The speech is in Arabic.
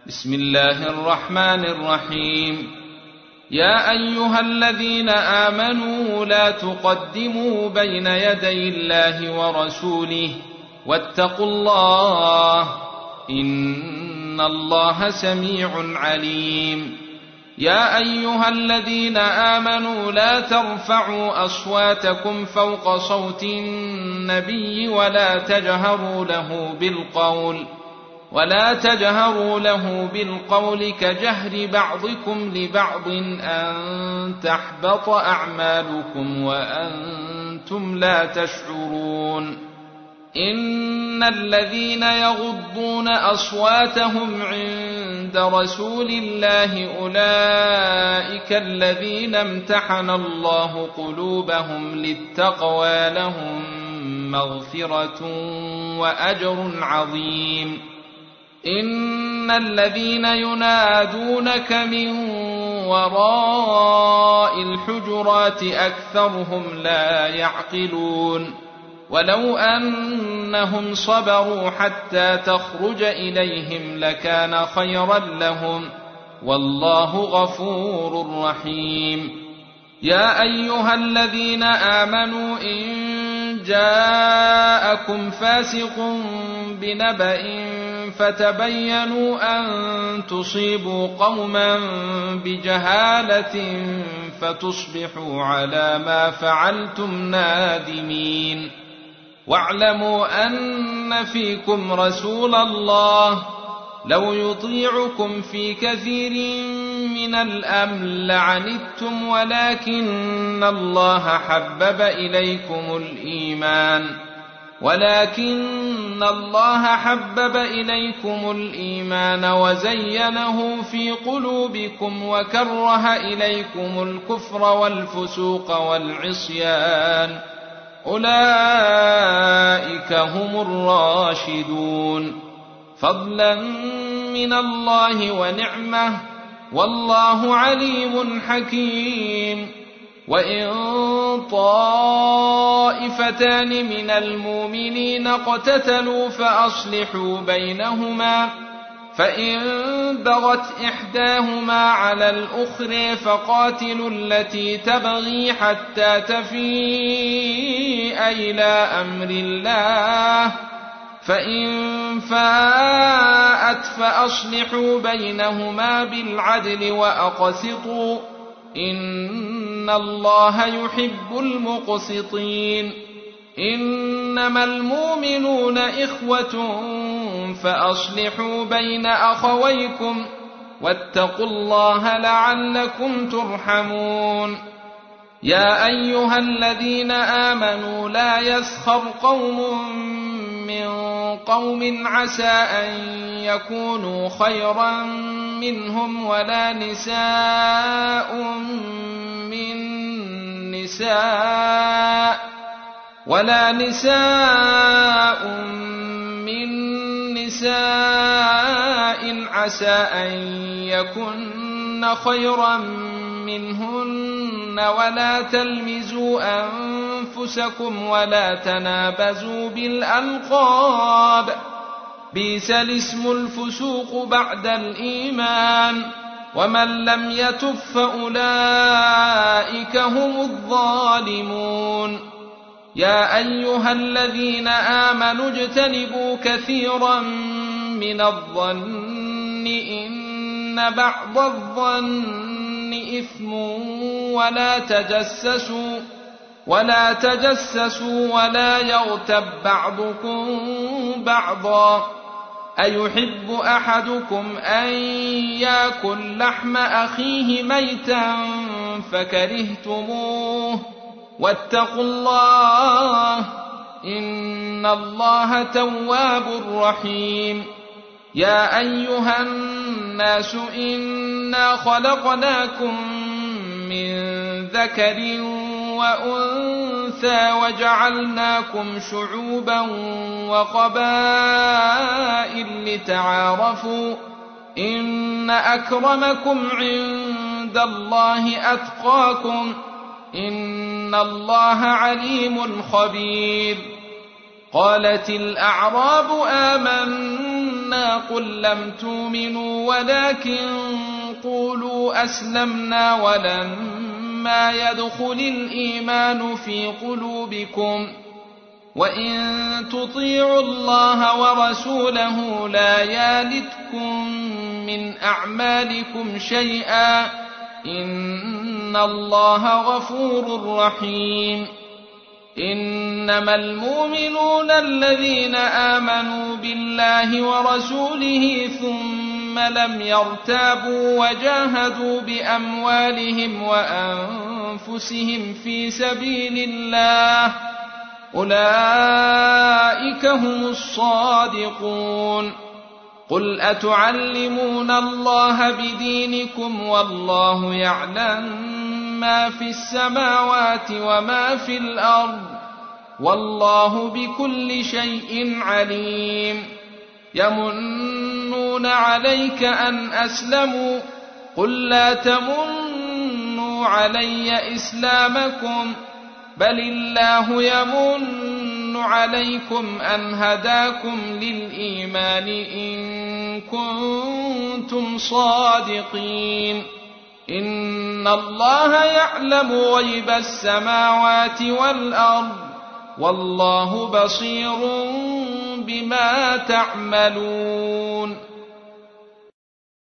بسم الله الرحمن الرحيم. يا أيها الذين آمنوا لا تقدموا بين يدي الله ورسوله واتقوا الله إن الله سميع عليم. يا أيها الذين آمنوا لا ترفعوا أصواتكم فوق صوت النبي ولا تجهروا له بالقول كجهر بعضكم لبعض أن تحبط أعمالكم وأنتم لا تشعرون. إن الذين يغضون أصواتهم عند رسول الله أولئك الذين امتحن الله قلوبهم للتقوى لهم مغفرة وأجر عظيم. إن الذين ينادونك من وراء الحجرات أكثرهم لا يعقلون. ولو أنهم صبروا حتى تخرج إليهم لكان خيرا لهم والله غفور رحيم. يا أيها الذين آمنوا إن جاءكم فاسق بنبأ فتبينوا أن تصيبوا قوما بجهالة فتصبحوا على ما فعلتم نادمين. واعلموا أن فيكم رسول الله لو يطيعكم في كثير من الأمر لعنتم ولكن الله حبب إليكم الإيمان وزينه في قلوبكم وكره إليكم الكفر والفسوق والعصيان أولئك هم الراشدون فضلا من الله ونعمة والله عليم حكيم. وإن طائفتان من المؤمنين اقتتلوا فأصلحوا بينهما فإن بغت إحداهما على الأخرى فقاتلوا التي تبغي حتى تفيء إلى أمر الله فإن فاءت فأصلحوا بينهما بالعدل وأقسطوا إن الله يحب المقسطين. إنما المؤمنون إخوة فأصلحوا بين أخويكم واتقوا الله لعلكم ترحمون. يا أيها الذين آمنوا لا يسخر قوم من قوم عسى أن يكونوا خيرا منهم ولا نساء من نساء عسى أن يكن خيرا منهن ولا تلمزوا أنفسكم ولا تنابزوا بالألقاب بئس الاسم الفسوق بعد الإيمان ومن لم يتب فأولئك هم الظالمون. يا أيها الذين آمنوا اجتنبوا كثيرا من الظن إن بعض الظن إثم ولا تجسسوا ولا يغتب بعضكم بعضا أيحب أحدكم أن يأكل لحم أخيه ميتا فكرهتموه واتقوا الله إن الله تواب رحيم. يا أيها الناس إنا خلقناكم من ذكر وأنثى وجعلناكم شعوبا وقبائل لتعارفوا إن أكرمكم عند الله أتقاكم إن الله عليم خبير. قالت الأعراب آمنا آمنا قل لم تؤمنوا ولكن قولوا أسلمنا ولما يدخل الإيمان في قلوبكم وإن تطيعوا الله ورسوله لا يالتكم من أعمالكم شيئا إن الله غفور رحيم. إنما المؤمنون الذين آمنوا بالله ورسوله ثم لم يرتابوا وجاهدوا بأموالهم وأنفسهم في سبيل الله أولئك هم الصادقون. قل أتعلمون الله بدينكم والله يعلم ما في السماوات وما في الأرض والله بكل شيء عليم. يمنون عليك أن أسلموا قل لا تمنوا علي إسلامكم بل الله يمن عليكم أن هداكم للإيمان إن كنتم صادقين. إن الله يعلم غيب السماوات والأرض والله بصير بما تعملون.